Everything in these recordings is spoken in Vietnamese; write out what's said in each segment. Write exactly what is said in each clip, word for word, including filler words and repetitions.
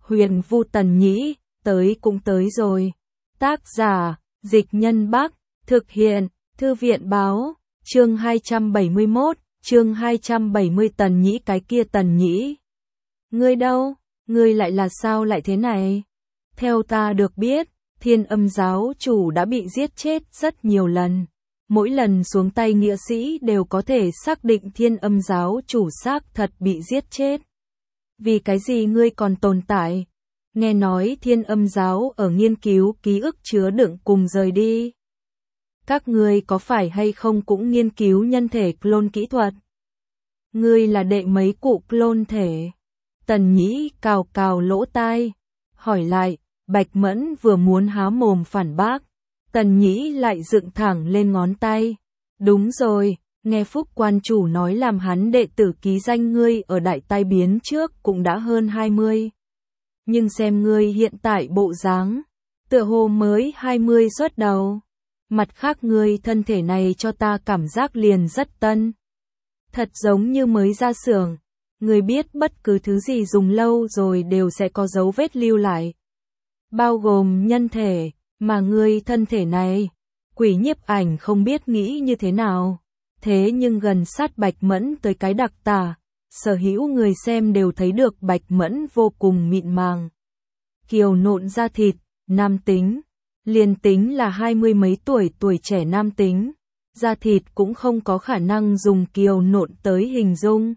Huyền Vu Tần Nhĩ, tới cũng tới rồi. Tác giả, Dịch Nhân Bắc, thực hiện, Thư viện Báo, chương hai trăm bảy mươi mốt, chương hai trăm bảy mươi Tần Nhĩ cái kia Tần Nhĩ. Ngươi đâu, ngươi lại là sao lại thế này? Theo ta được biết, Thiên Âm giáo chủ đã bị giết chết rất nhiều lần. Mỗi lần xuống tay nghĩa sĩ đều có thể xác định Thiên Âm giáo chủ xác thật bị giết chết. Vì cái gì ngươi còn tồn tại? Nghe nói Thiên Âm giáo ở nghiên cứu ký ức chứa đựng cùng rời đi. Các ngươi có phải hay không cũng nghiên cứu nhân thể clone kỹ thuật? Ngươi là đệ mấy cụ clone thể? Tần Nhĩ cào cào lỗ tai, hỏi lại. Bạch Mẫn vừa muốn há mồm phản bác, Tần Nhĩ lại dựng thẳng lên ngón tay. Đúng rồi, nghe Phúc quan chủ nói làm hắn đệ tử ký danh ngươi ở đại tai biến trước cũng đã hơn hai mươi. Nhưng xem ngươi hiện tại bộ dáng, tựa hồ mới hai mươi xuất đầu. Mặt khác ngươi thân thể này cho ta cảm giác liền rất tân. Thật giống như mới ra xưởng. Ngươi biết bất cứ thứ gì dùng lâu rồi đều sẽ có dấu vết lưu lại. Bao gồm nhân thể, mà ngươi thân thể này, Quỷ Nhiếp Ảnh không biết nghĩ như thế nào. Thế nhưng gần sát Bạch Mẫn tới cái đặc tả, sở hữu người xem đều thấy được Bạch Mẫn vô cùng mịn màng. Kiều nộn da thịt, nam tính, liền tính là hai mươi mấy tuổi tuổi trẻ nam tính, da thịt cũng không có khả năng dùng kiều nộn tới hình dung.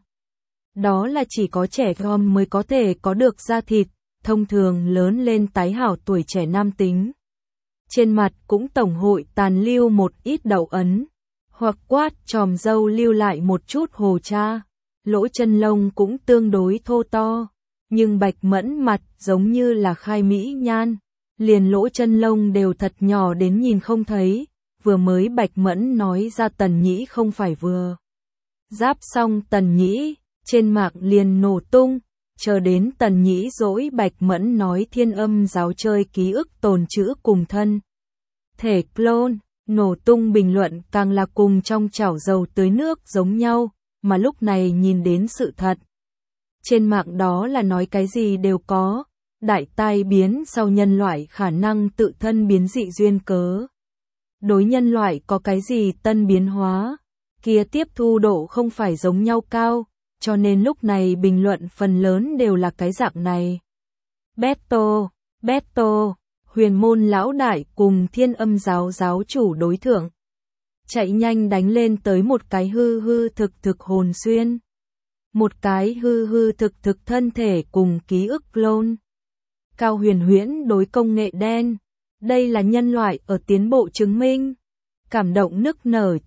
Đó là chỉ có trẻ con mới có thể có được da thịt. Thông thường lớn lên tái hảo tuổi trẻ nam tính. Trên mặt cũng tổng hội tàn lưu một ít đậu ấn, hoặc quát tròm râu lưu lại một chút hồ cha, lỗ chân lông cũng tương đối thô to, nhưng Bạch Mẫn mặt giống như là khai mỹ nhan, liền lỗ chân lông đều thật nhỏ đến nhìn không thấy, vừa mới Bạch Mẫn nói ra Tần Nhĩ không phải vừa. Giáp xong Tần Nhĩ, trên mạng liền nổ tung. Chờ đến Tần Nhĩ dỗi Bạch Mẫn nói Thiên Âm giáo chơi ký ức tồn trữ cùng thân. Thể clone, nổ tung bình luận càng là cùng trong chảo dầu tưới nước giống nhau, mà lúc này nhìn đến sự thật. Trên mạng đó là nói cái gì đều có, đại tai biến sau nhân loại khả năng tự thân biến dị duyên cớ. Đối nhân loại có cái gì tân biến hóa, kia tiếp thu độ không phải giống nhau cao. Cho nên lúc này bình luận phần lớn đều là cái dạng này. Beto, Beto, huyền môn lão đại cùng Thiên Âm giáo giáo chủ đối thượng. Chạy nhanh đánh lên tới một cái hư hư thực thực hồn xuyên. Một cái hư hư thực thực thân thể cùng ký ức clone. Cao huyền huyễn đối công nghệ đen. Đây là nhân loại ở tiến bộ chứng minh. Cảm động nức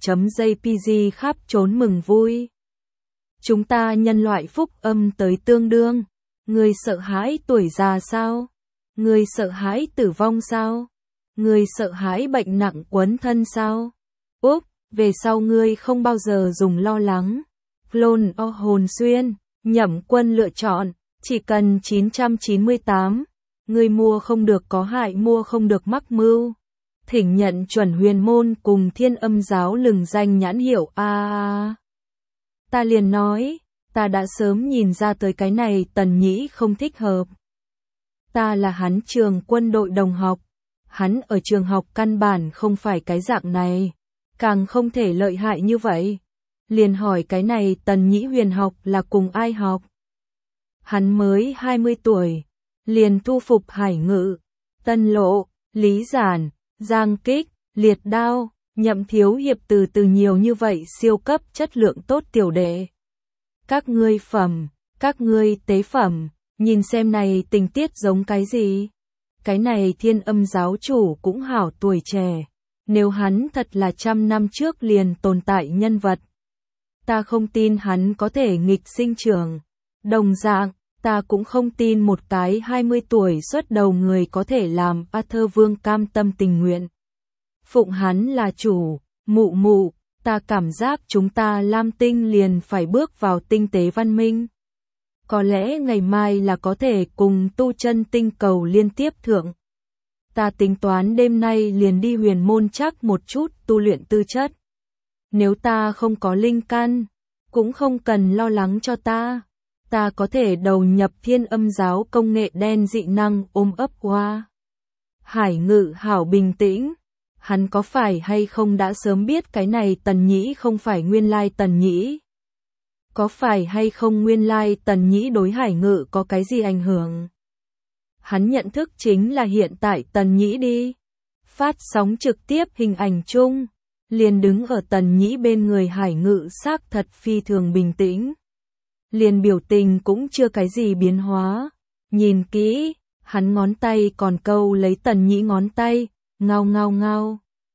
nở.jpg khắp trốn mừng vui. Chúng ta nhân loại phúc âm tới tương đương. Người sợ hãi tuổi già sao? Người sợ hãi tử vong sao? Người sợ hãi bệnh nặng quấn thân sao? Úp, về sau ngươi không bao giờ dùng lo lắng. Clone o hồn xuyên, Nhậm Quân lựa chọn, chỉ cần chín trăm chín mươi tám. Ngươi mua không được có hại mua không được mắc mưu. Thỉnh nhận chuẩn huyền môn cùng Thiên Âm giáo lừng danh nhãn hiệu a à. Ta liền nói, ta đã sớm nhìn ra tới cái này Tần Nhĩ không thích hợp. Ta là hắn trường quân đội đồng học, hắn ở trường học căn bản không phải cái dạng này, càng không thể lợi hại như vậy. Liền hỏi cái này Tần Nhĩ huyền học là cùng ai học? Hắn mới hai mươi tuổi, liền thu phục Hải Ngự, Tân Lộ, Lý Giản, Giang Kích, Liệt Đao. Nhậm thiếu hiệp từ từ nhiều như vậy siêu cấp chất lượng tốt tiểu đệ. Các ngươi phẩm, các ngươi tế phẩm, nhìn xem này tình tiết giống cái gì? Cái này Thiên Âm giáo chủ cũng hảo tuổi trẻ. Nếu hắn thật là trăm năm trước liền tồn tại nhân vật. Ta không tin hắn có thể nghịch sinh trưởng. Đồng dạng, ta cũng không tin một cái hai mươi tuổi xuất đầu người có thể làm Arthur Vương cam tâm tình nguyện. Phụng hắn là chủ, mụ mụ, ta cảm giác chúng ta Lam Tinh liền phải bước vào tinh tế văn minh. Có lẽ ngày mai là có thể cùng tu chân tinh cầu liên tiếp thượng. Ta tính toán đêm nay liền đi huyền môn chắc một chút tu luyện tư chất. Nếu ta không có linh căn, cũng không cần lo lắng cho ta. ta có thể đầu nhập thiên âm giáo công nghệ đen dị năng ôm ấp qua. Hải Ngự hảo bình tĩnh, hắn có phải hay không đã sớm biết cái này Tần Nhĩ không phải nguyên lai Tần Nhĩ? Có phải hay không nguyên lai Tần Nhĩ đối Hải Ngự có cái gì ảnh hưởng? Hắn nhận thức chính là hiện tại Tần Nhĩ đi. Phát sóng trực tiếp hình ảnh chung, liền đứng ở Tần Nhĩ bên người Hải Ngự xác thật phi thường bình tĩnh. Liền biểu tình cũng chưa cái gì biến hóa. Nhìn kỹ, hắn ngón tay còn câu lấy Tần Nhĩ ngón tay, ngao ngao ngao.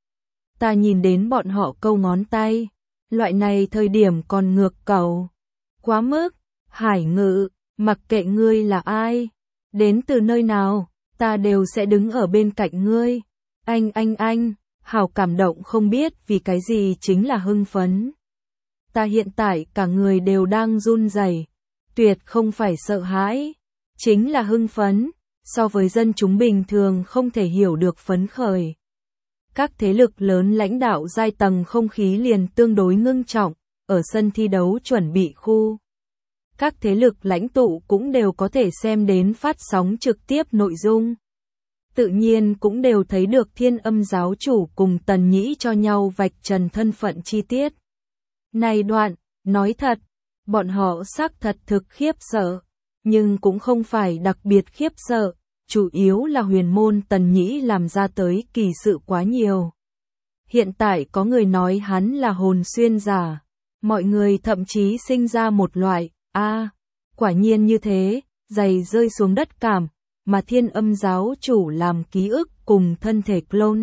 Ta nhìn đến bọn họ câu ngón tay, loại này thời điểm còn ngược cầu. Quá mức, Hải Ngự, mặc kệ ngươi là ai, đến từ nơi nào, ta đều sẽ đứng ở bên cạnh ngươi. Anh anh anh, hào cảm động không biết vì cái gì chính là hưng phấn. Ta hiện tại cả người đều đang run rẩy, tuyệt không phải sợ hãi, chính là hưng phấn, so với dân chúng bình thường không thể hiểu được phấn khởi. Các thế lực lớn lãnh đạo giai tầng không khí liền tương đối ngưng trọng, ở sân thi đấu chuẩn bị khu. Các thế lực lãnh tụ cũng đều có thể xem đến phát sóng trực tiếp nội dung. Tự nhiên cũng đều thấy được thiên âm giáo chủ cùng Tần Nhĩ cho nhau vạch trần thân phận chi tiết. Này đoạn, nói thật, bọn họ xác thật thực khiếp sợ, nhưng cũng không phải đặc biệt khiếp sợ, chủ yếu là huyền môn Tần Nhĩ làm ra tới kỳ sự quá nhiều. Hiện tại có người nói hắn là hồn xuyên giả, mọi người thậm chí sinh ra một loại, a, à, quả nhiên như thế, giày rơi xuống đất cảm, mà thiên âm giáo chủ làm ký ức cùng thân thể clone.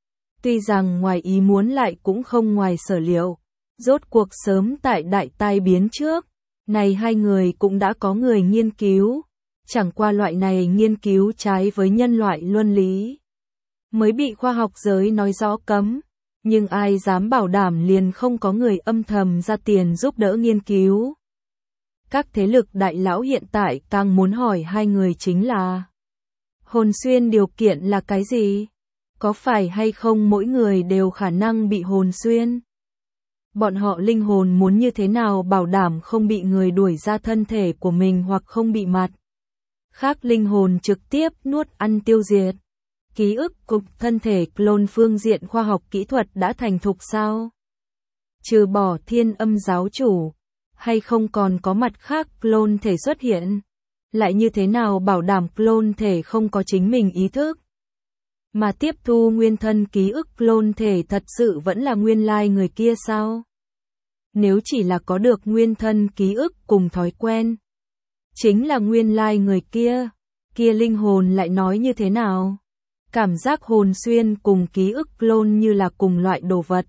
Tuy rằng ngoài ý muốn lại cũng không ngoài sở liệu, rốt cuộc sớm tại đại tai biến trước, này hai người cũng đã có người nghiên cứu, chẳng qua loại này nghiên cứu trái với nhân loại luân lý. Mới bị khoa học giới nói rõ cấm, nhưng ai dám bảo đảm liền không có người âm thầm ra tiền giúp đỡ nghiên cứu. Các thế lực đại lão hiện tại càng muốn hỏi hai người chính là hồn xuyên điều kiện là cái gì? Có phải hay không mỗi người đều khả năng bị hồn xuyên? Bọn họ linh hồn muốn như thế nào bảo đảm không bị người đuổi ra thân thể của mình hoặc không bị mặt khác linh hồn trực tiếp nuốt ăn tiêu diệt? Ký ức cục thân thể clone phương diện khoa học kỹ thuật đã thành thục sao? Trừ bỏ thiên âm giáo chủ, hay không còn có mặt khác clone thể xuất hiện? Lại như thế nào bảo đảm clone thể không có chính mình ý thức? Mà tiếp thu nguyên thân ký ức clone thể thật sự vẫn là nguyên lai người kia sao? Nếu chỉ là có được nguyên thân ký ức cùng thói quen, chính là nguyên lai người kia, kia linh hồn lại nói như thế nào? Cảm giác hồn xuyên cùng ký ức clone như là cùng loại đồ vật,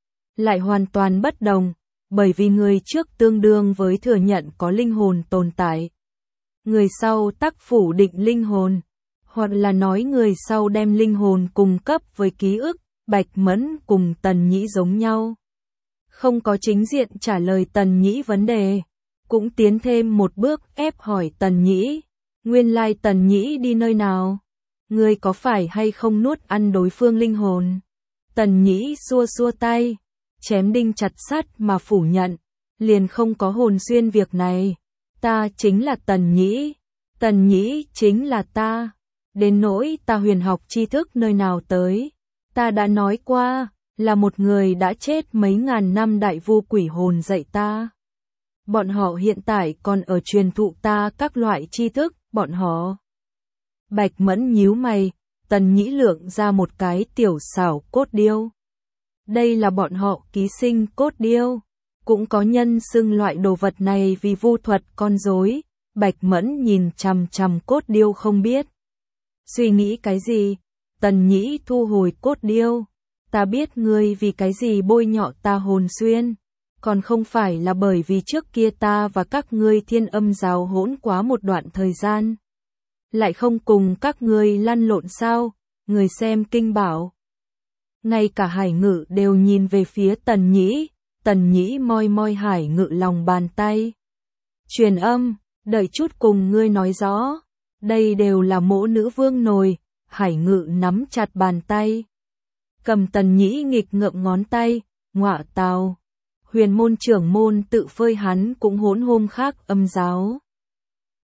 lại hoàn toàn bất đồng, bởi vì người trước tương đương với thừa nhận có linh hồn tồn tại. Người sau tắc phủ định linh hồn, hoặc là nói người sau đem linh hồn cung cấp với ký ức, Bạch Mẫn cùng Tần Nhĩ giống nhau. Không có chính diện trả lời Tần Nhĩ vấn đề, cũng tiến thêm một bước ép hỏi Tần Nhĩ, nguyên lai Tần Nhĩ đi nơi nào? Ngươi có phải hay không nuốt ăn đối phương linh hồn? Tần Nhĩ xua xua tay, chém đinh chặt sắt mà phủ nhận, liền không có hồn xuyên việc này. Ta chính là Tần Nhĩ, Tần Nhĩ chính là ta. Đến nỗi ta huyền học tri thức nơi nào tới, ta đã nói qua, là một người đã chết mấy ngàn năm đại vu quỷ hồn dạy ta. Bọn họ hiện tại còn ở truyền thụ ta các loại tri thức, bọn họ. Bạch Mẫn nhíu mày, Tần Nhĩ lượng ra một cái tiểu xảo cốt điêu. Đây là bọn họ ký sinh cốt điêu. Cũng có nhân xưng loại đồ vật này vì vu thuật con rối. Bạch Mẫn nhìn chằm chằm cốt điêu không biết suy nghĩ cái gì. Tần Nhĩ thu hồi cốt điêu. Ta biết ngươi vì cái gì bôi nhọ ta hồn xuyên, còn không phải là bởi vì trước kia ta và các ngươi thiên âm giáo hỗn quá một đoạn thời gian. Lại không cùng các ngươi lăn lộn sao? Người xem kinh bảo. Ngay cả Hải Ngự đều nhìn về phía Tần Nhĩ. Tần Nhĩ moi moi Hải Ngự lòng bàn tay. Truyền âm, đợi chút cùng ngươi nói rõ. Đây đều là mỗ nữ vương nồi. Hải Ngự nắm chặt bàn tay, cầm Tần Nhĩ nghịch ngợm ngón tay. Ngọa tào, huyền môn trưởng môn tự phơi hắn cũng hỗn hôm khác âm giáo.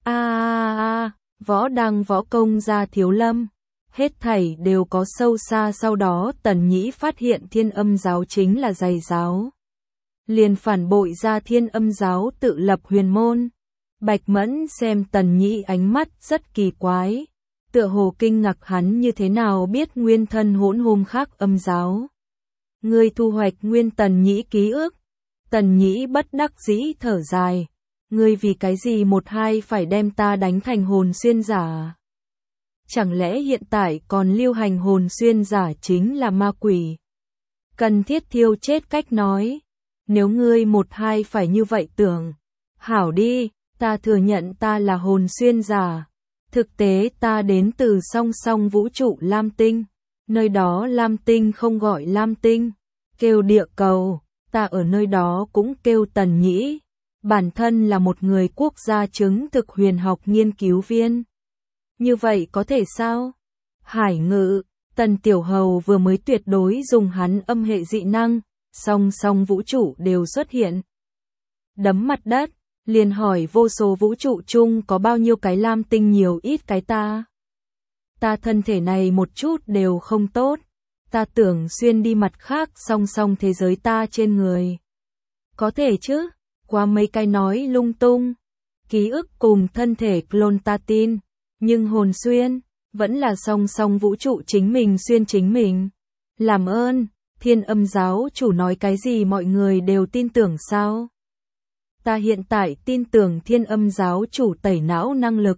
A a a, võ đăng võ công gia thiếu lâm. Hết thảy đều có sâu xa. Sau đó Tần Nhĩ phát hiện Thiên Âm giáo chính là giày giáo. Liền phản bội ra Thiên Âm giáo tự lập huyền môn. Bạch Mẫn xem Tần Nhĩ ánh mắt rất kỳ quái. Tựa hồ kinh ngạc hắn như thế nào biết nguyên thân hỗn hôn khác âm giáo. Ngươi thu hoạch nguyên Tần Nhĩ ký ức. Tần Nhĩ bất đắc dĩ thở dài. Ngươi vì cái gì một hai phải đem ta đánh thành hồn xuyên giả? Chẳng lẽ hiện tại còn lưu hành hồn xuyên giả chính là ma quỷ? Cần thiết thiêu chết cách nói. Nếu ngươi một hai phải như vậy tưởng. Hảo đi, ta thừa nhận ta là hồn xuyên giả. Thực tế ta đến từ song song vũ trụ Lam Tinh. Nơi đó Lam Tinh không gọi Lam Tinh, kêu địa cầu. Ta ở nơi đó cũng kêu Tần Nhĩ. Bản thân là một người quốc gia chứng thực huyền học nghiên cứu viên. Như vậy có thể sao? Hải ngự, Tần Tiểu Hầu vừa mới tuyệt đối dùng hắn âm hệ dị năng, song song vũ trụ đều xuất hiện. Đấm mặt đất, liền hỏi vô số vũ trụ chung có bao nhiêu cái Lam Tinh nhiều ít cái ta. Ta thân thể này một chút đều không tốt. Ta tưởng xuyên đi mặt khác song song thế giới ta trên người. Có thể chứ, qua mấy cái nói lung tung. Ký ức cùng thân thể clone ta tin, nhưng hồn xuyên, vẫn là song song vũ trụ chính mình xuyên chính mình. Làm ơn, Thiên Âm giáo chủ nói cái gì mọi người đều tin tưởng sao? Ta hiện tại tin tưởng Thiên Âm giáo chủ tẩy não năng lực.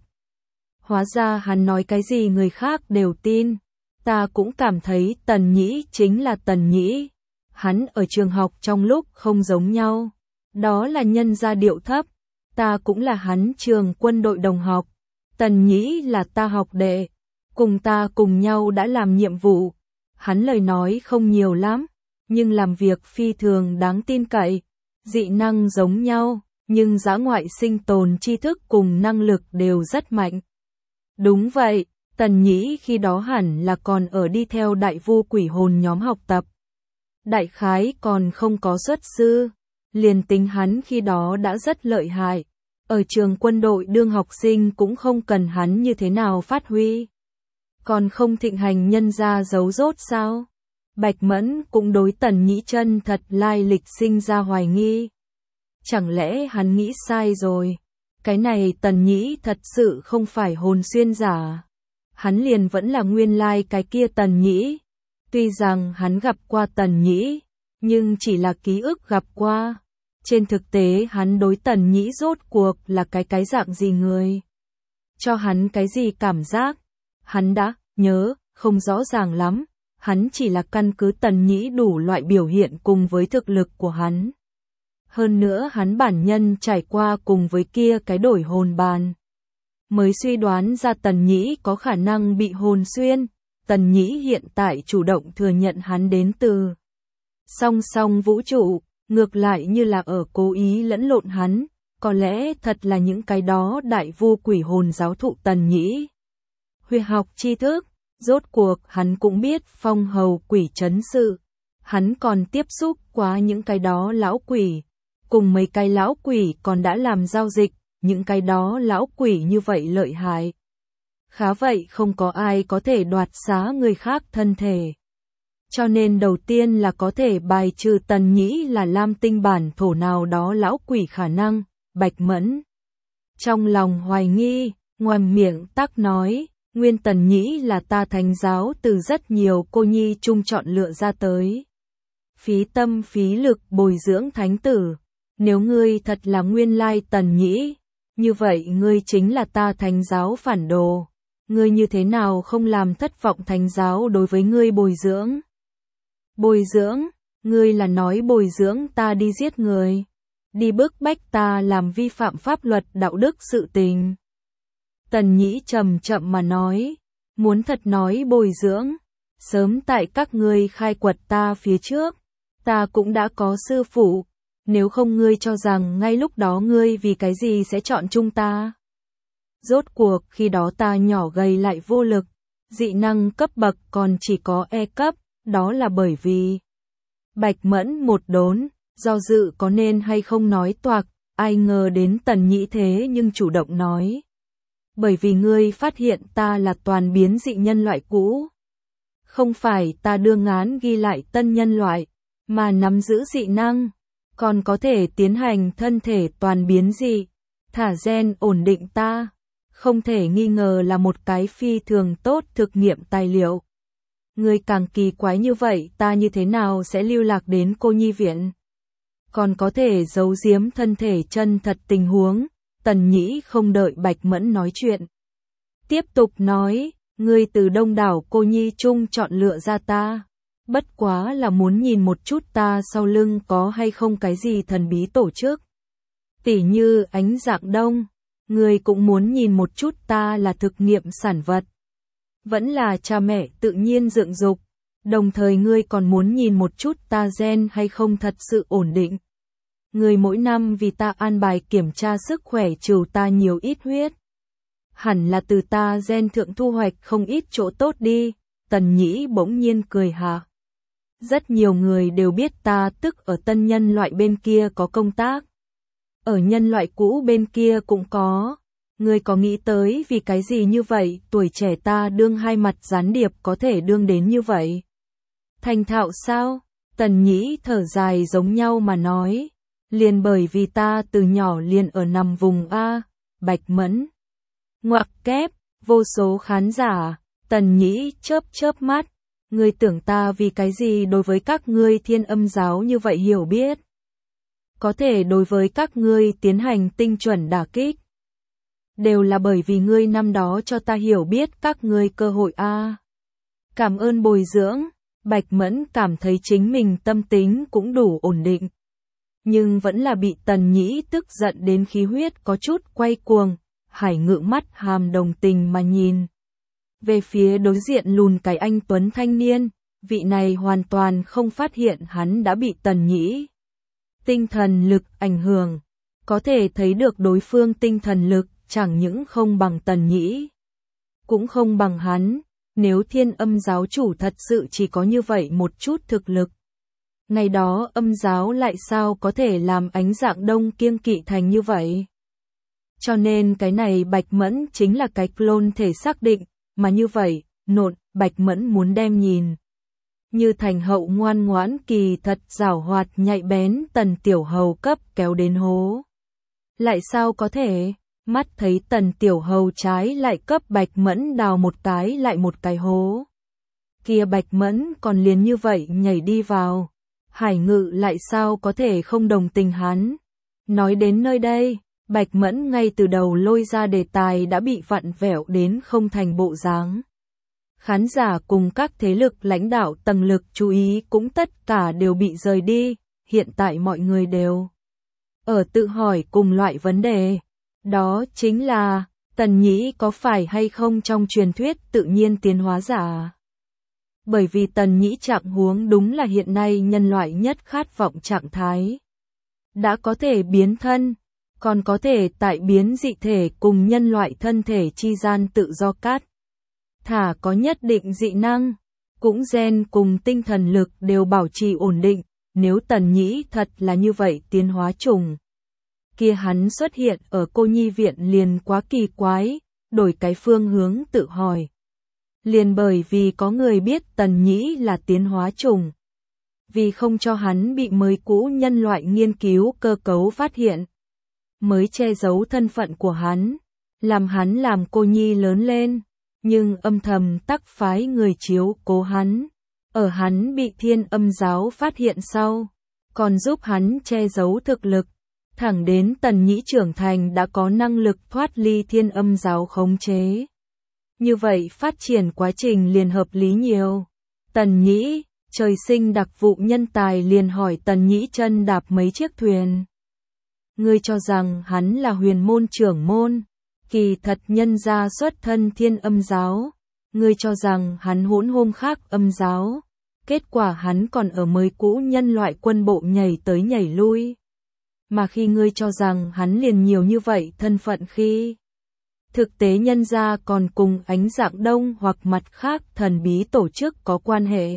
Hóa ra hắn nói cái gì người khác đều tin. Ta cũng cảm thấy Tần Nhĩ chính là Tần Nhĩ. Hắn ở trường học trong lúc không giống nhau. Đó là nhân gia điệu thấp. Ta cũng là hắn trường quân đội đồng học. Tần Nhĩ là ta học đệ. Cùng ta cùng nhau đã làm nhiệm vụ. Hắn lời nói không nhiều lắm, nhưng làm việc phi thường đáng tin cậy. Dị năng giống nhau, nhưng dã ngoại sinh tồn tri thức cùng năng lực đều rất mạnh. Đúng vậy, Tần Nhĩ khi đó hẳn là còn ở đi theo đại vu quỷ hồn nhóm học tập. Đại khái còn không có xuất sư, liền tính hắn khi đó đã rất lợi hại. Ở trường quân đội đương học sinh cũng không cần hắn như thế nào phát huy. Còn không thịnh hành nhân ra giấu rốt sao? Bạch Mẫn cũng đối Tần Nhĩ chân thật lai lịch sinh ra hoài nghi. Chẳng lẽ hắn nghĩ sai rồi? Cái này Tần Nhĩ thật sự không phải hồn xuyên giả. Hắn liền vẫn là nguyên lai cái kia Tần Nhĩ. Tuy rằng hắn gặp qua Tần Nhĩ, nhưng chỉ là ký ức gặp qua. Trên thực tế hắn đối Tần Nhĩ rốt cuộc là cái cái dạng gì người? Cho hắn cái gì cảm giác? Hắn đã nhớ, không rõ ràng lắm. Hắn chỉ là căn cứ Tần Nhĩ đủ loại biểu hiện cùng với thực lực của hắn. Hơn nữa hắn bản nhân trải qua cùng với kia cái đổi hồn bàn. Mới suy đoán ra Tần Nhĩ có khả năng bị hồn xuyên. Tần Nhĩ hiện tại chủ động thừa nhận hắn đến từ song song vũ trụ, ngược lại như là ở cố ý lẫn lộn hắn. Có lẽ thật là những cái đó đại vu quỷ hồn giáo thụ Tần Nhĩ. Huyền học tri thức, rốt cuộc hắn cũng biết phong hầu quỷ trấn sự. Hắn còn tiếp xúc quá những cái đó lão quỷ. Cùng mấy cái lão quỷ còn đã làm giao dịch, những cái đó lão quỷ như vậy lợi hại. Khá vậy không có ai có thể đoạt xá người khác thân thể. Cho nên đầu tiên là có thể bài trừ Tần Nhĩ là Lam Tinh bản thổ nào đó lão quỷ khả năng. Bạch Mẫn trong lòng hoài nghi, ngoàm miệng tắc nói, nguyên Tần Nhĩ là ta thánh giáo từ rất nhiều cô nhi chung chọn lựa ra tới. Phí tâm phí lực bồi dưỡng thánh tử. Nếu ngươi thật là nguyên lai Tần Nhĩ, như vậy ngươi chính là ta thánh giáo phản đồ. Ngươi như thế nào không làm thất vọng thánh giáo đối với ngươi bồi dưỡng? Bồi dưỡng, ngươi là nói bồi dưỡng ta đi giết người, đi bức bách ta làm vi phạm pháp luật đạo đức sự tình. Tần Nhĩ chậm chậm mà nói, muốn thật nói bồi dưỡng, sớm tại các ngươi khai quật ta phía trước, ta cũng đã có sư phụ. Nếu không ngươi cho rằng ngay lúc đó ngươi vì cái gì sẽ chọn chúng ta? Rốt cuộc khi đó ta nhỏ gầy lại vô lực, dị năng cấp bậc còn chỉ có E cấp, đó là bởi vì... Bạch Mẫn một đốn, do dự có nên hay không nói toạc, ai ngờ đến Tần Nhĩ thế nhưng chủ động nói, Bởi vì ngươi phát hiện ta là toàn biến dị nhân loại cũ. Không phải ta đưa ngán ghi lại tân nhân loại, mà nắm giữ dị năng, còn có thể tiến hành thân thể toàn biến dị, thả gen ổn định ta. Không thể nghi ngờ là một cái phi thường tốt thực nghiệm tài liệu. Ngươi càng kỳ quái như vậy, ta như thế nào sẽ lưu lạc đến cô nhi viện? Còn có thể giấu giếm thân thể chân thật tình huống. Tần Nhĩ không đợi Bạch Mẫn nói chuyện. Tiếp tục nói, ngươi từ đông đảo cô nhi chung chọn lựa ra ta. Bất quá là muốn nhìn một chút ta sau lưng có hay không cái gì thần bí tổ chức. Tỉ như ánh dạng đông, ngươi cũng muốn nhìn một chút ta là thực nghiệm sản vật. Vẫn là cha mẹ tự nhiên dựng dục, đồng thời ngươi còn muốn nhìn một chút ta gen hay không thật sự ổn định. Ngươi mỗi năm vì ta an bài kiểm tra sức khỏe trừ ta nhiều ít huyết. Hẳn là từ ta gen thượng thu hoạch không ít chỗ tốt đi. Tần Nhĩ bỗng nhiên cười hạ. Rất nhiều người đều biết ta tức ở tân nhân loại bên kia có công tác. Ở nhân loại cũ bên kia cũng có. Ngươi có nghĩ tới vì cái gì như vậy, tuổi trẻ ta đương hai mặt gián điệp có thể đương đến như vậy? Thành thạo sao? Tần Nhĩ thở dài giống nhau mà nói. Liền bởi vì ta từ nhỏ liền ở nằm vùng A, Bạch Mẫn. Ngoặc kép, vô số khán giả, Tần Nhĩ chớp chớp mắt. Ngươi tưởng ta vì cái gì đối với các ngươi thiên âm giáo như vậy hiểu biết? Có thể đối với các ngươi tiến hành tinh chuẩn đả kích. Đều là bởi vì ngươi năm đó cho ta hiểu biết các ngươi cơ hội A. Cảm ơn bồi dưỡng, Bạch Mẫn cảm thấy chính mình tâm tính cũng đủ ổn định. Nhưng vẫn là bị Tần Nhĩ tức giận đến khí huyết có chút quay cuồng, Hải Ngự mắt hàm đồng tình mà nhìn. Về phía đối diện lùn cái anh tuấn thanh niên, vị này hoàn toàn không phát hiện hắn đã bị Tần Nhĩ tinh thần lực ảnh hưởng, có thể thấy được đối phương tinh thần lực chẳng những không bằng Tần Nhĩ, cũng không bằng hắn. Nếu thiên âm giáo chủ thật sự chỉ có như vậy một chút thực lực, ngày đó âm giáo lại sao có thể làm ánh dạng đông kiêng kỵ thành như vậy? Cho nên cái này Bạch Mẫn chính là cái clone thể xác định, mà như vậy, nột, Bạch Mẫn muốn đem nhìn. Như thành hậu ngoan ngoãn kỳ thật giảo hoạt nhạy bén Tần Tiểu Hầu cấp kéo đến hố. Lại sao có thể? Mắt thấy Tần Tiểu Hầu trái lại cấp Bạch Mẫn đào một cái lại một cái hố. Kia Bạch Mẫn còn liền như vậy nhảy đi vào. Hải Ngự lại sao có thể không đồng tình hắn. Nói đến nơi đây, Bạch Mẫn ngay từ đầu lôi ra đề tài đã bị vặn vẹo đến không thành bộ dáng. Khán giả cùng các thế lực lãnh đạo tầng lực chú ý cũng tất cả đều bị rời đi, hiện tại mọi người đều ở tự hỏi cùng loại vấn đề. Đó chính là, Tần Nhĩ có phải hay không trong truyền thuyết tự nhiên tiến hóa giả? Bởi vì Tần Nhĩ trạng huống đúng là hiện nay nhân loại nhất khát vọng trạng thái. Đã có thể biến thân, còn có thể tại biến dị thể cùng nhân loại thân thể chi gian tự do cắt. Thả có nhất định dị năng, cũng gen cùng tinh thần lực đều bảo trì ổn định. Nếu Tần Nhĩ thật là như vậy tiến hóa trùng, kia hắn xuất hiện ở cô nhi viện liền quá kỳ quái, đổi cái phương hướng tự hỏi. Liền bởi vì có người biết Tần Nhĩ là tiến hóa trùng, vì không cho hắn bị mới cũ nhân loại nghiên cứu cơ cấu phát hiện, mới che giấu thân phận của hắn, làm hắn làm cô nhi lớn lên, nhưng âm thầm tắc phái người chiếu cố hắn. Ở hắn bị thiên âm giáo phát hiện sau, còn giúp hắn che giấu thực lực. Thẳng đến Tần Nhĩ trưởng thành đã có năng lực thoát ly thiên âm giáo khống chế. Như vậy phát triển quá trình liền hợp lý nhiều. Tần Nhĩ, trời sinh đặc vụ nhân tài liền hỏi Tần Nhĩ chân đạp mấy chiếc thuyền. Ngươi cho rằng hắn là huyền môn trưởng môn, kỳ thật nhân gia xuất thân thiên âm giáo. Ngươi cho rằng hắn hỗn hôm khác âm giáo, kết quả hắn còn ở mới cũ nhân loại quân bộ nhảy tới nhảy lui. Mà khi ngươi cho rằng hắn liền nhiều như vậy thân phận khi thực tế nhân gia còn cùng ánh dạng đông hoặc mặt khác thần bí tổ chức có quan hệ.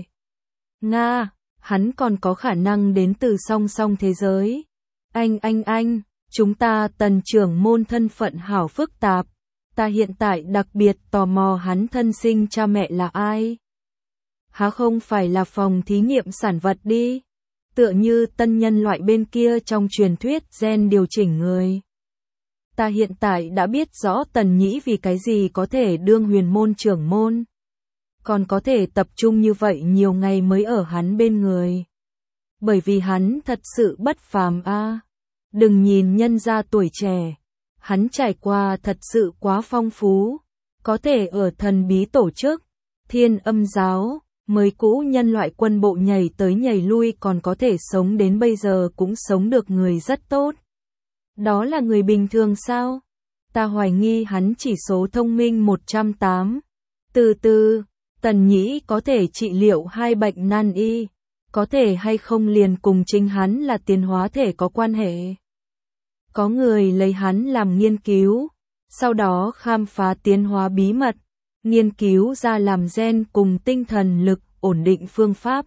Nga, hắn còn có khả năng đến từ song song thế giới. Anh anh anh, chúng ta Tần trưởng môn thân phận hảo phức tạp, Ta hiện tại đặc biệt tò mò hắn thân sinh cha mẹ là ai. Há không phải là phòng thí nghiệm sản vật đi, tựa như tân nhân loại bên kia trong truyền thuyết gen điều chỉnh người. Ta hiện tại đã biết rõ Tần Nhĩ vì cái gì có thể đương huyền môn trưởng môn, còn có thể tập trung như vậy nhiều ngày mới ở hắn bên người. Bởi vì hắn thật sự bất phàm a. À. Đừng nhìn nhân gia tuổi trẻ, hắn trải qua thật sự quá phong phú, có thể ở thần bí tổ chức, Thiên Âm giáo, mới cũ nhân loại quân bộ nhảy tới nhảy lui còn có thể sống đến bây giờ cũng sống được người rất tốt. Đó là người bình thường sao? Ta hoài nghi hắn chỉ số thông minh một trăm tám. Từ từ, Tần Nhĩ có thể trị liệu hai bệnh nan y, có thể hay không liền cùng chính hắn là tiến hóa thể có quan hệ. Có người lấy hắn làm nghiên cứu, sau đó khám phá tiến hóa bí mật, nghiên cứu ra làm gen cùng tinh thần lực ổn định phương pháp.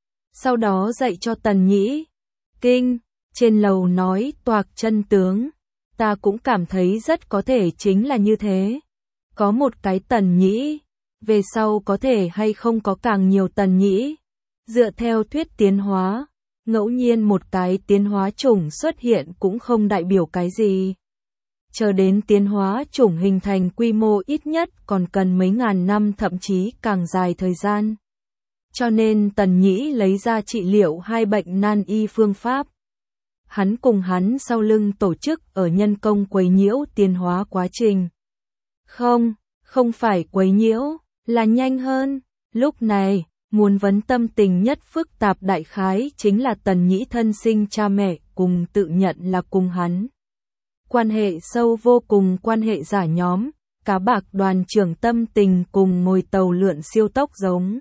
Sau đó dạy cho Tần Nhĩ. Kinh, trên lầu nói toạc chân tướng, ta cũng cảm thấy rất có thể chính là như thế. Có một cái Tần Nhĩ, về sau có thể hay không có càng nhiều Tần Nhĩ. Dựa theo thuyết tiến hóa, ngẫu nhiên một cái tiến hóa chủng xuất hiện cũng không đại biểu cái gì. Chờ đến tiến hóa chủng hình thành quy mô ít nhất còn cần mấy ngàn năm thậm chí càng dài thời gian. Cho nên Tần Nhĩ lấy ra trị liệu hai bệnh nan y phương pháp. Hắn cùng hắn sau lưng tổ chức ở nhân công quấy nhiễu tiến hóa quá trình. Không, không phải quấy nhiễu, là nhanh hơn. Lúc này, muốn vấn tâm tình nhất phức tạp đại khái chính là Tần Nhĩ thân sinh cha mẹ cùng tự nhận là cùng hắn. Quan hệ sâu vô cùng quan hệ giả nhóm, cá bạc đoàn trưởng tâm tình cùng ngồi tàu lượn siêu tốc giống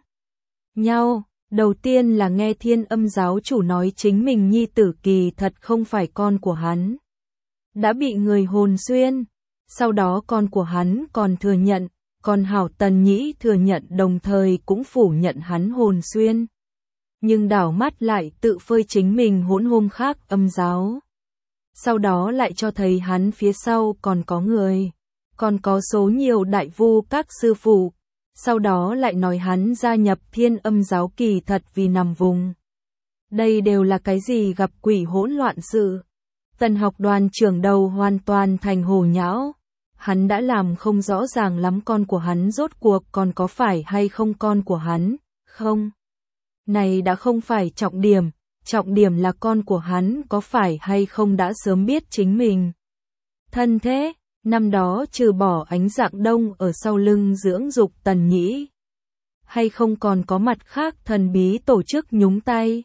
nhau. Đầu tiên là nghe Thiên Âm giáo chủ nói chính mình nhi tử kỳ thật không phải con của hắn. Đã bị người hồn xuyên. Sau đó con của hắn còn thừa nhận, còn hảo Tần Nhĩ thừa nhận đồng thời cũng phủ nhận hắn hồn xuyên. Nhưng đảo mắt lại tự phơi chính mình hỗn hôm khác Âm giáo. Sau đó lại cho thấy hắn phía sau còn có người, còn có số nhiều đại vu các sư phụ. Sau đó lại nói hắn gia nhập Thiên Âm giáo kỳ thật vì nằm vùng. Đây đều là cái gì gặp quỷ hỗn loạn sự. Tần học đoàn trưởng đầu hoàn toàn thành hồ nhão. Hắn đã làm không rõ ràng lắm con của hắn rốt cuộc còn có phải hay không con của hắn, không. Này đã không phải trọng điểm, trọng điểm là con của hắn có phải hay không đã sớm biết chính mình. Thân thế. Năm đó trừ bỏ Ánh Dạng Đông ở sau lưng dưỡng dục Tần Nhĩ, hay không còn có mặt khác thần bí tổ chức nhúng tay?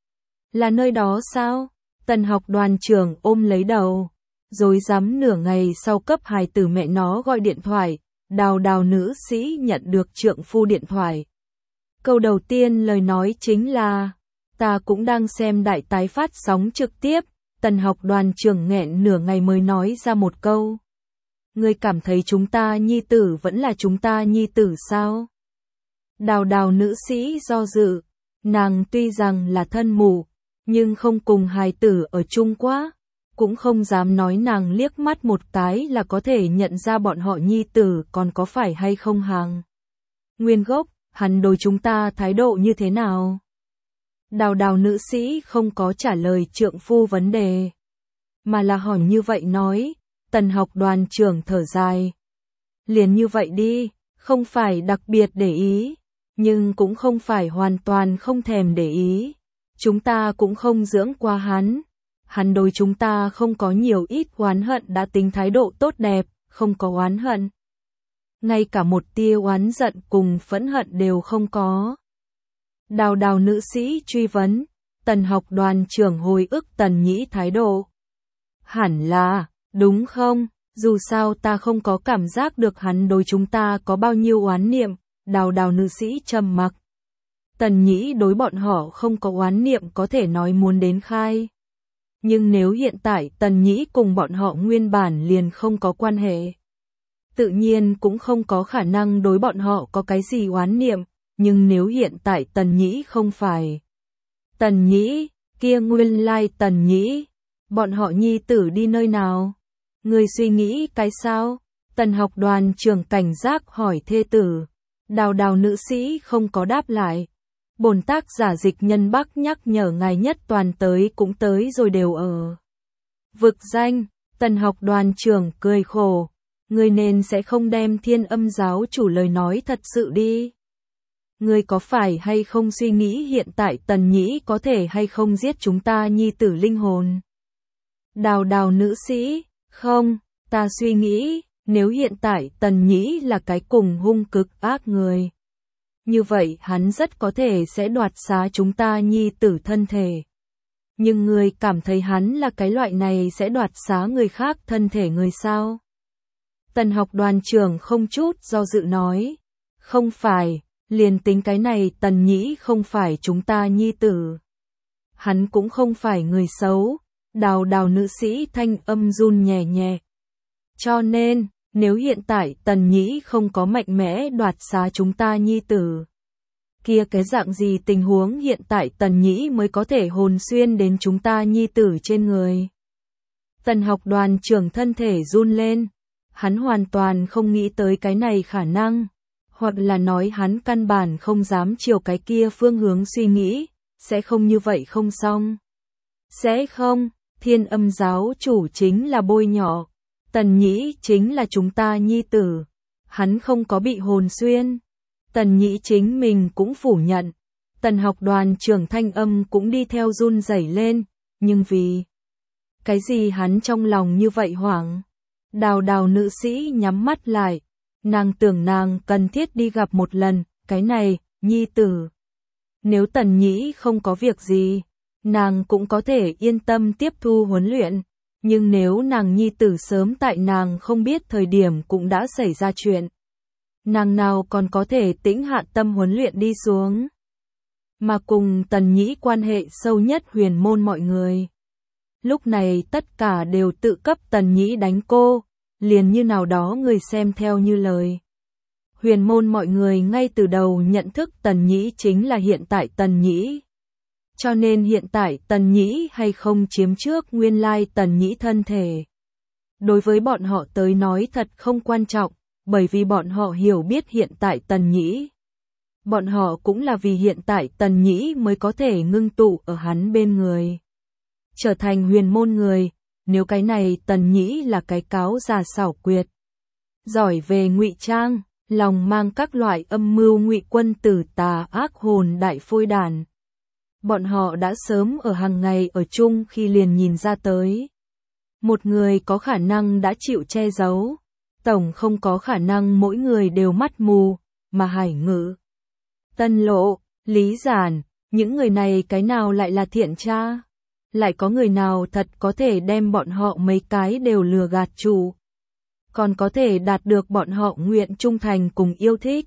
Là nơi đó sao? Tần học đoàn trưởng ôm lấy đầu, rối rắm nửa ngày sau cấp hài tử mẹ nó gọi điện thoại, đào đào nữ sĩ nhận được trượng phu điện thoại. Câu đầu tiên lời nói chính là, ta cũng đang xem đại tái phát sóng trực tiếp, tần học đoàn trưởng nghẹn nửa ngày mới nói ra một câu. Ngươi cảm thấy chúng ta nhi tử vẫn là chúng ta nhi tử sao? Đào đào nữ sĩ do dự, nàng tuy rằng là thân mù, nhưng không cùng hài tử ở chung quá, cũng không dám nói nàng liếc mắt một cái là có thể nhận ra bọn họ nhi tử còn có phải hay không hàng. Nguyên gốc, hắn đối chúng ta thái độ như thế nào? Đào đào nữ sĩ không có trả lời trượng phu vấn đề, mà là hỏi như vậy nói. Tần học đoàn trưởng thở dài. Liền như vậy đi, không phải đặc biệt để ý, nhưng cũng không phải hoàn toàn không thèm để ý. Chúng ta cũng không dưỡng qua hắn. Hắn đối chúng ta không có nhiều ít oán hận đã tính thái độ tốt đẹp, không có oán hận. Ngay cả một tia oán giận cùng phẫn hận đều không có. Đào đào nữ sĩ truy vấn, tần học đoàn trưởng hồi ức Tần Nhĩ thái độ. Hẳn là, đúng không? Dù sao ta không có cảm giác được hắn đối chúng ta có bao nhiêu oán niệm, đào đào nữ sĩ trầm mặc. Tần Nhĩ đối bọn họ không có oán niệm có thể nói muốn đến khai. Nhưng nếu hiện tại Tần Nhĩ cùng bọn họ nguyên bản liền không có quan hệ, tự nhiên cũng không có khả năng đối bọn họ có cái gì oán niệm, nhưng nếu hiện tại Tần Nhĩ không phải Tần Nhĩ, kia nguyên lai Tần Nhĩ, bọn họ nhi tử đi nơi nào? Người suy nghĩ cái sao? Tần học đoàn trưởng cảnh giác hỏi thê tử. Đào đào nữ sĩ không có đáp lại. Bổn tác giả Dịch Nhân Bắc nhắc nhở ngài nhất toàn tới cũng tới rồi đều ở vực danh. Tần học đoàn trưởng cười khổ. Ngươi nên sẽ không đem Thiên Âm giáo chủ lời nói thật sự đi. Ngươi có phải hay không suy nghĩ hiện tại Tần Nhĩ có thể hay không giết chúng ta nhi tử linh hồn? Đào đào nữ sĩ, không, ta suy nghĩ, nếu hiện tại Tần Nhĩ là cái cùng hung cực ác người. Như vậy hắn rất có thể sẽ đoạt xá chúng ta nhi tử thân thể. Nhưng ngươi cảm thấy hắn là cái loại này sẽ đoạt xá người khác thân thể người sao? Tần học đoàn trưởng không chút do dự nói. Không phải, liền tính cái này Tần Nhĩ không phải chúng ta nhi tử. Hắn cũng không phải người xấu. Đào đào nữ sĩ thanh âm run nhẹ nhẹ. Cho nên, nếu hiện tại Tần Nhĩ không có mạnh mẽ đoạt xá chúng ta nhi tử. Kia cái dạng gì tình huống hiện tại Tần Nhĩ mới có thể hồn xuyên đến chúng ta nhi tử trên người. Tần học đoàn trưởng thân thể run lên. Hắn hoàn toàn không nghĩ tới cái này khả năng. Hoặc là nói hắn căn bản không dám chiều cái kia phương hướng suy nghĩ. Sẽ không như vậy không xong. Sẽ không, Thiên Âm giáo chủ chính là bôi nhọ. Tần Nhĩ chính là chúng ta nhi tử. Hắn không có bị hồn xuyên. Tần Nhĩ chính mình cũng phủ nhận. Tần học đoàn trưởng thanh âm cũng đi theo run rẩy lên. Nhưng vì cái gì hắn trong lòng như vậy hoảng. Đào đào nữ sĩ nhắm mắt lại. Nàng tưởng nàng cần thiết đi gặp một lần. Cái này, nhi tử. Nếu Tần Nhĩ không có việc gì, nàng cũng có thể yên tâm tiếp thu huấn luyện. Nhưng nếu nàng nhi tử sớm tại nàng không biết thời điểm cũng đã xảy ra chuyện. Nàng nào còn có thể tĩnh hạ tâm huấn luyện đi xuống. Mà cùng Tần Nhĩ quan hệ sâu nhất huyền môn mọi người. Lúc này tất cả đều tự cấp Tần Nhĩ đánh cô, liền như nào đó người xem theo như lời. Huyền môn mọi người ngay từ đầu nhận thức Tần Nhĩ chính là hiện tại Tần Nhĩ. Cho nên hiện tại Tần Nhĩ hay không chiếm trước nguyên lai Tần Nhĩ thân thể. Đối với bọn họ tới nói thật không quan trọng, bởi vì bọn họ hiểu biết hiện tại Tần Nhĩ. Bọn họ cũng là vì hiện tại Tần Nhĩ mới có thể ngưng tụ ở hắn bên người. Trở thành huyền môn người, nếu cái này Tần Nhĩ là cái cáo già xảo quyệt. Giỏi về ngụy trang, lòng mang các loại âm mưu ngụy quân tử tà ác hồn đại phôi đàn. Bọn họ đã sớm ở hàng ngày ở chung khi liền nhìn ra tới. Một người có khả năng đã chịu che giấu. Tổng không có khả năng mỗi người đều mắt mù, mà Hải Ngự, Tân Lộ, Lý Giản, những người này cái nào lại là thiện tra? Lại có người nào thật có thể đem bọn họ mấy cái đều lừa gạt chủ? Còn có thể đạt được bọn họ nguyện trung thành cùng yêu thích?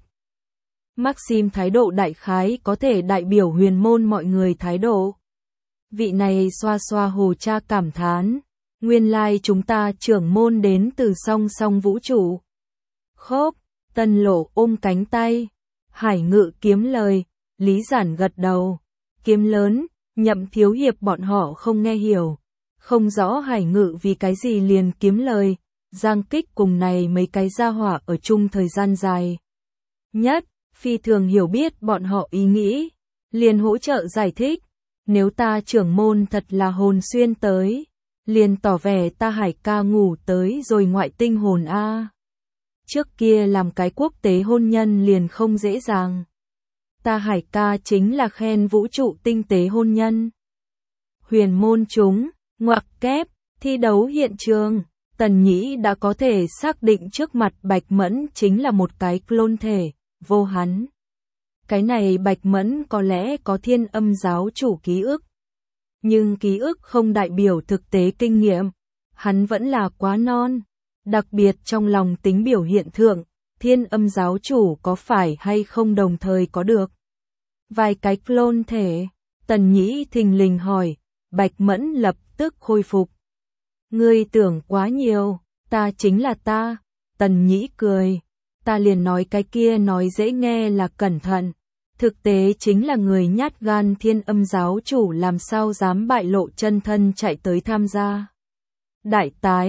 Maxim thái độ đại khái có thể đại biểu huyền môn mọi người thái độ. Vị này xoa xoa hồ cha cảm thán. Nguyên lai chúng ta trưởng môn đến từ song song vũ trụ. Khốp, Tân Lộ ôm cánh tay. Hải Ngự kiếm lời, Lý Giản gật đầu. Kiếm lớn, Nhậm thiếu hiệp bọn họ không nghe hiểu. Không rõ Hải Ngự vì cái gì liền kiếm lời. Giang Kích cùng này mấy cái gia hỏa ở chung thời gian dài. Nhất, phi thường hiểu biết bọn họ ý nghĩ. Liền hỗ trợ giải thích. Nếu ta trưởng môn thật là hồn xuyên tới. Liền tỏ vẻ ta Hải ca ngủ tới rồi ngoại tinh hồn a. Trước kia làm cái quốc tế hôn nhân liền không dễ dàng. Ta Hải ca chính là khen vũ trụ tinh tế hôn nhân. Huyền môn chúng, ngoặc kép, thi đấu hiện trường, Tần Nhĩ đã có thể xác định trước mặt Bạch Mẫn chính là một cái clone thể, vô hắn. Cái này Bạch Mẫn có lẽ có Thiên Âm giáo chủ ký ức. Nhưng ký ức không đại biểu thực tế kinh nghiệm, hắn vẫn là quá non, đặc biệt trong lòng tính biểu hiện thượng, Thiên Âm giáo chủ có phải hay không đồng thời có được. Vài cái clone thể, Tần Nhĩ thình lình hỏi, Bạch Mẫn lập tức khôi phục. Ngươi tưởng quá nhiều, ta chính là ta, Tần Nhĩ cười, ta liền nói cái kia nói dễ nghe là cẩn thận. Thực tế chính là người nhát gan Thiên Âm giáo chủ làm sao dám bại lộ chân thân chạy tới tham gia. Đại tái,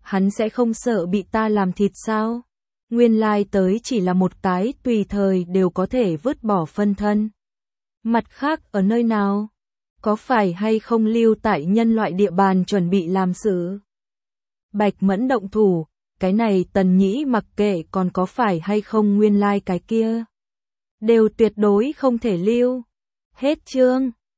hắn sẽ không sợ bị ta làm thịt sao? Nguyên lai tới chỉ là một cái tùy thời đều có thể vứt bỏ phân thân. Mặt khác ở nơi nào? Có phải hay không lưu tại nhân loại địa bàn chuẩn bị làm sự? Bạch Mẫn động thủ, cái này Tần Nhĩ mặc kệ còn có phải hay không nguyên lai cái kia. Đều tuyệt đối không thể lưu. Hết chương.